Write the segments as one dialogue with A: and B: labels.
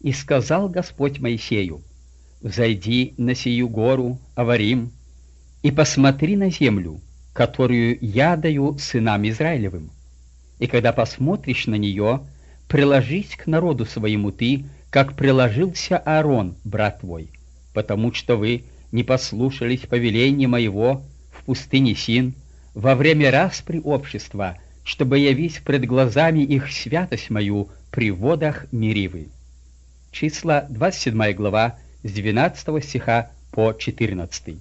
A: И сказал Господь Моисею: «Взойди на сию гору, Аварим, и посмотри на землю, которую я даю сынам Израилевым. И когда посмотришь на нее, приложись к народу своему ты, как приложился Аарон, брат твой, потому что вы не послушались повеления моего в пустыне Син во время распри общества, чтобы явить пред глазами их святость мою при водах Меривы». Числа, 27 глава, с 12 стиха по 14.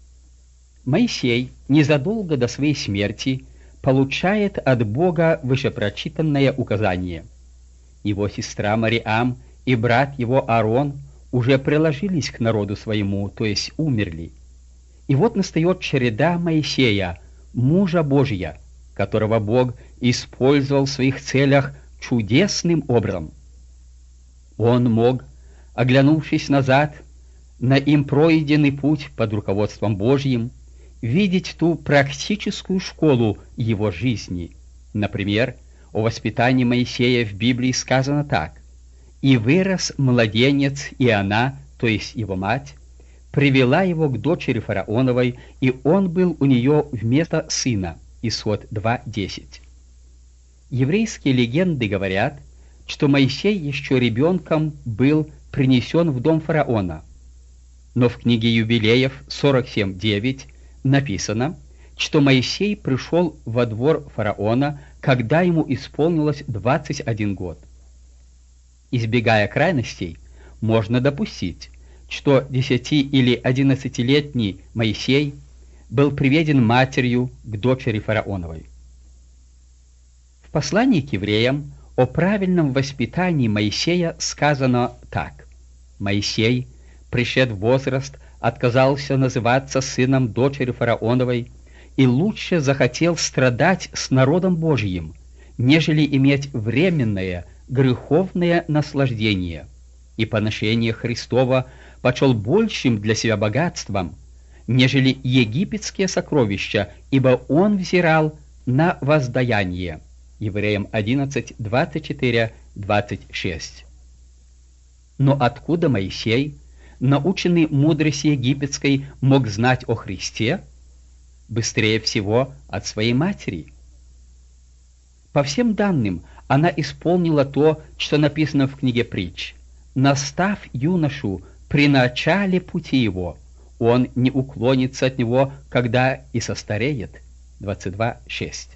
A: Моисей незадолго до своей смерти получает от Бога вышепрочитанное указание. Его сестра Мариам и брат его Аарон уже приложились к народу своему, то есть умерли. И вот настает череда Моисея, мужа Божия, которого Бог использовал в своих целях чудесным образом. Он мог, оглянувшись назад на им пройденный путь под руководством Божьим, видеть ту практическую школу его жизни. Например, о воспитании Моисея в Библии сказано так: «И вырос младенец, и она, то есть его мать, привела его к дочери фараоновой, и он был у нее вместо сына». Исход 2:10. Еврейские легенды говорят, что Моисей еще ребенком был принесен в дом фараона. Но в книге Юбилеев 47:9 написано, что Моисей пришел во двор фараона, когда ему исполнилось 21 год. Избегая крайностей, можно допустить, что 10- или 11-летний Моисей был приведен матерью к дочери фараоновой. В послании к евреям о правильном воспитании Моисея сказано так: «Моисей, пришед в возраст, отказался называться сыном дочери фараоновой и лучше захотел страдать с народом Божьим, нежели иметь временное греховное наслаждение, и поношение Христова почел большим для себя богатством, нежели египетские сокровища, ибо он взирал на воздаяние». Евреям 11, 24, 26. Но откуда Моисей, наученный мудрости египетской, мог знать о Христе? Быстрее всего от своей матери. По всем данным, она исполнила то, что написано в книге Притч: «Настав юношу при начале пути его, он не уклонится от него, когда и состареет». 22:6.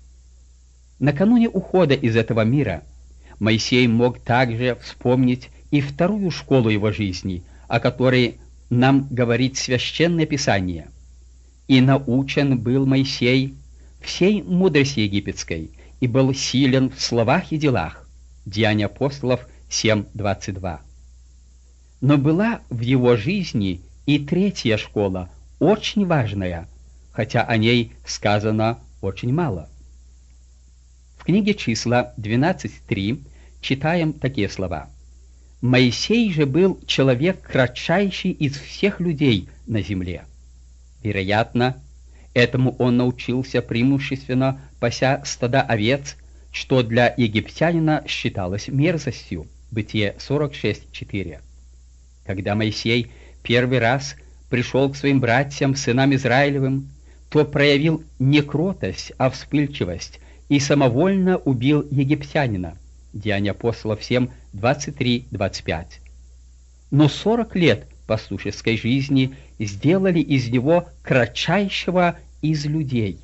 A: Накануне ухода из этого мира Моисей мог также вспомнить и вторую школу его жизни, о которой нам говорит Священное Писание: «И научен был Моисей всей мудрости египетской, и был силен в словах и делах». Деяния апостолов 7:22. Но была в его жизни и третья школа, очень важная, хотя о ней сказано очень мало. В книге Числа 12:3 читаем такие слова: «Моисей же был человек кратчайший из всех людей на земле». Вероятно, этому он научился преимущественно пася стада овец, что для египтянина считалось мерзостью. Бытие 46:4. Когда Моисей первый раз пришел к своим братьям, сынам Израилевым, то проявил не кротость, а вспыльчивость, и самовольно убил египтянина. Деяния апостолов 7, 23-25. Но 40 лет пастушеской жизни сделали из него кратчайшего из людей.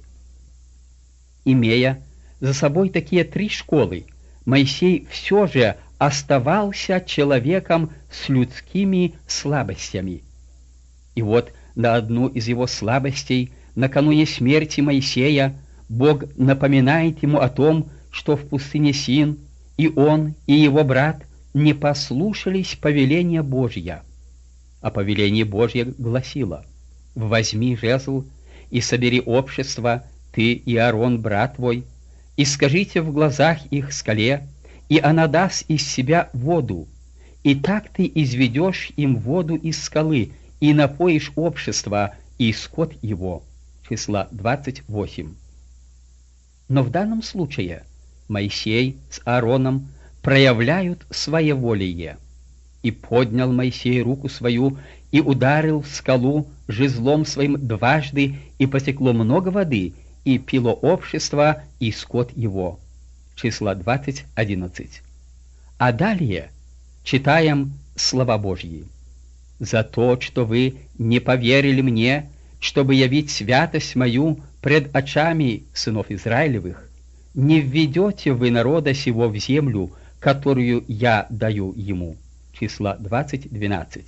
A: Имея за собой такие 3 школы, Моисей все же оставался человеком с людскими слабостями. И вот на одну из его слабостей накануне смерти Моисея Бог напоминает ему о том, что в пустыне Син и он, и его брат не послушались повеления Божья. А повеление Божье гласило: «Возьми жезл и собери общество, ты и Аарон, брат твой, и скажите в глазах их скале, и она даст из себя воду, и так ты изведешь им воду из скалы, и напоишь общество и скот его». Числа 28. Но в данном случае Моисей с Аароном проявляют своеволие. И поднял Моисей руку свою, и ударил в скалу жезлом своим дважды, и потекло много воды, и пило общество, и скот его». Числа 20:11. А далее читаем слова Божьи. «За то, что вы не поверили мне, чтобы явить святость мою пред очами сынов Израилевых, не введете вы народа сего в землю, которую я даю ему». Числа 20:12.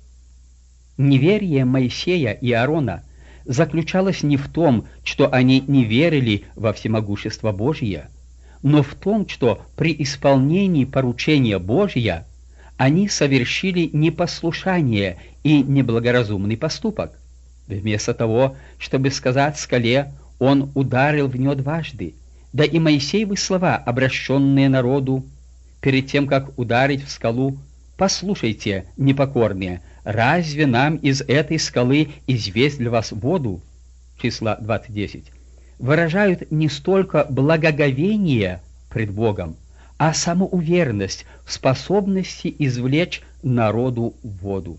A: Неверие Моисея и Аарона заключалось не в том, что они не верили во всемогущество Божье, но в том, что при исполнении поручения Божья они совершили непослушание и неблагоразумный поступок. Вместо того, чтобы сказать скале, он ударил в нее дважды. Да и Моисеевы слова, обращенные народу, перед тем, как ударить в скалу: «Послушайте, непокорные, разве нам из этой скалы известь для вас воду?» Числа 20:10. Выражают не столько благоговение пред Богом, а самоуверенность в способности извлечь народу воду.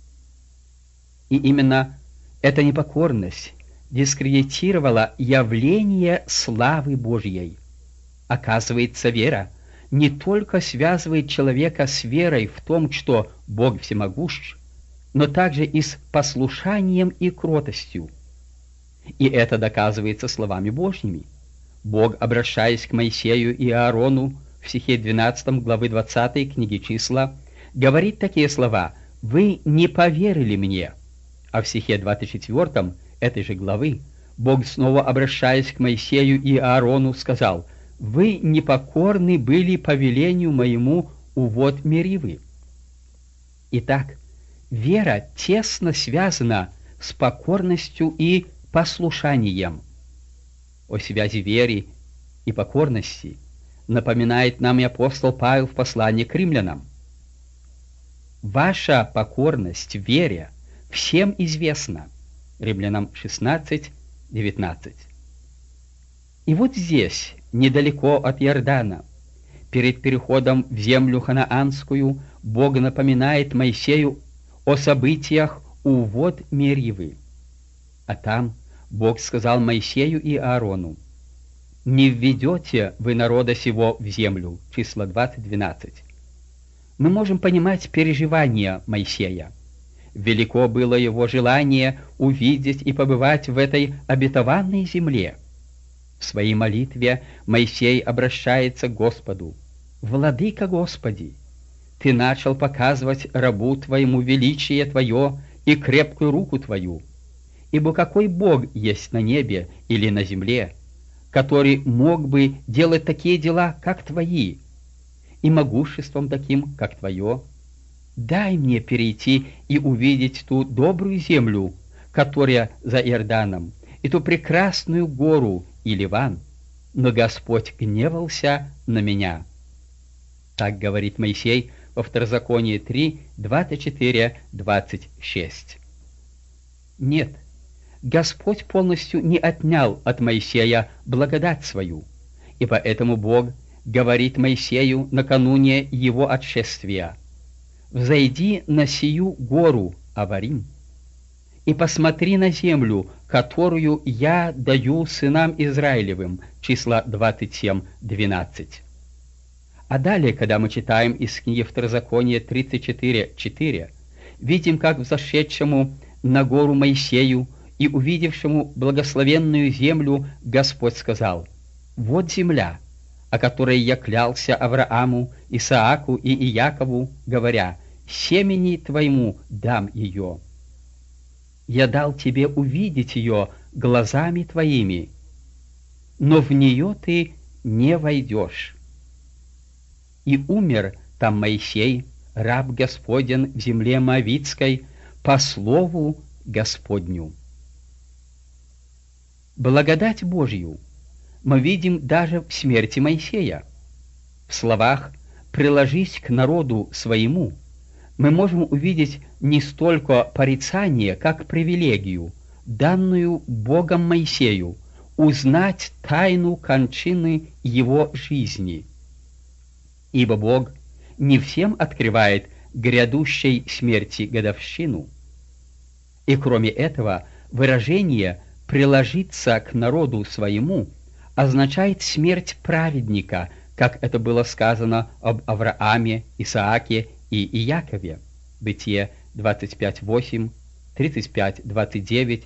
A: И именно эта непокорность дискредитировала явление славы Божьей. Оказывается, вера не только связывает человека с верой в том, что Бог всемогущ, но также и с послушанием и кротостью. И это доказывается словами Божьими. Бог, обращаясь к Моисею и Аарону в стихе 12 главы 20 книги Числа, говорит такие слова: «Вы не поверили мне». А в стихе 24 этой же главы Бог, снова обращаясь к Моисею и Аарону, сказал: «Вы непокорны были повелению моему у вод Меривы». Итак, вера тесно связана с покорностью и послушанием. О связи веры и покорности напоминает нам и апостол Павел в послании к римлянам. «Ваша покорность в вере всем известна». Римлянам 16:19. И вот здесь, недалеко от Иордана, перед переходом в землю ханаанскую, Бог напоминает Моисею о событиях у вод Меривы. А там Бог сказал Моисею и Аарону: «Не введете вы народа сего в землю». Числа 20:12. Мы можем понимать переживания Моисея. Велико было его желание увидеть и побывать в этой обетованной земле. В своей молитве Моисей обращается к Господу: «Владыка Господи, Ты начал показывать рабу Твоему величие Твое и крепкую руку Твою. Ибо какой Бог есть на небе или на земле, который мог бы делать такие дела, как Твои, и могуществом таким, как Твое? Дай мне перейти и увидеть ту добрую землю, которая за Иорданом, и ту прекрасную гору и Ливан». Но Господь гневался на меня. Так говорит Моисей во Второзаконии 3, 24-26. Нет, Господь полностью не отнял от Моисея благодать свою, и поэтому Бог говорит Моисею накануне его отшествия: «Взойди на сию гору Аварим и посмотри на землю, которую я даю сынам Израилевым». Числа 27:12. А далее, когда мы читаем из книги Второзакония 34:4, видим, как взошедшему на гору Моисею и увидевшему благословенную землю Господь сказал: «Вот земля, о которой я клялся Аврааму, Исааку и Иакову, говоря: семени твоему дам ее. Я дал тебе увидеть ее глазами твоими, но в нее ты не войдешь». И умер там Моисей, раб Господен, в земле Моавитской, по слову Господню. Благодать Божью мы видим даже в смерти Моисея. В словах «приложись к народу своему» мы можем увидеть не столько порицание, как привилегию, данную Богом Моисею, узнать тайну кончины его жизни. Ибо Бог не всем открывает грядущей смерти годовщину. И кроме этого, выражение «приложиться к народу своему» означает смерть праведника, как это было сказано об Аврааме, Исааке и Иакове. Бытие 25:8, 35:29,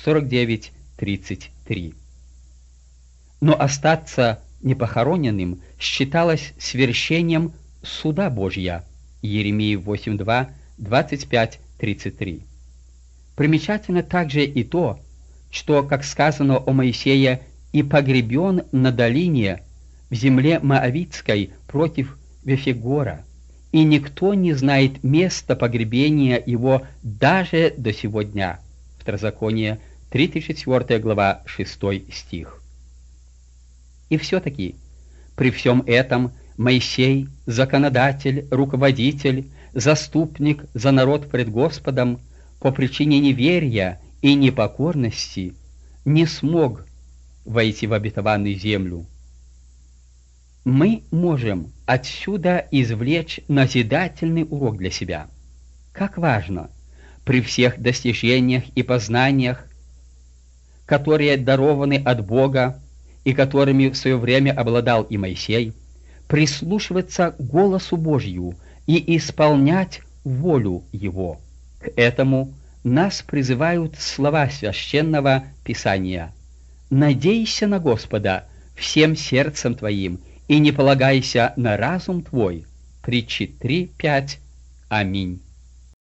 A: 49:33. Но остаться непохороненным считалось свершением суда Божья. Иеремии 8:2, 25:33. Примечательно также и то, что, как сказано о Моисее, «и погребен на долине в земле Моавитской против Вефегора, и никто не знает места погребения его даже до сего дня». Второзаконие, 34 глава, 6 стих. И все-таки, при всем этом, Моисей, законодатель, руководитель, заступник за народ пред Господом, по причине неверия и непокорности не смог войти в обетованную землю. Мы можем отсюда извлечь назидательный урок для себя. Как важно при всех достижениях и познаниях, которые дарованы от Бога и которыми в свое время обладал и Моисей, прислушиваться к голосу Божью и исполнять волю Его. К этому нас призывают слова Священного Писания: «Надейся на Господа всем сердцем твоим и не полагайся на разум твой». Притчи 3:5. Аминь.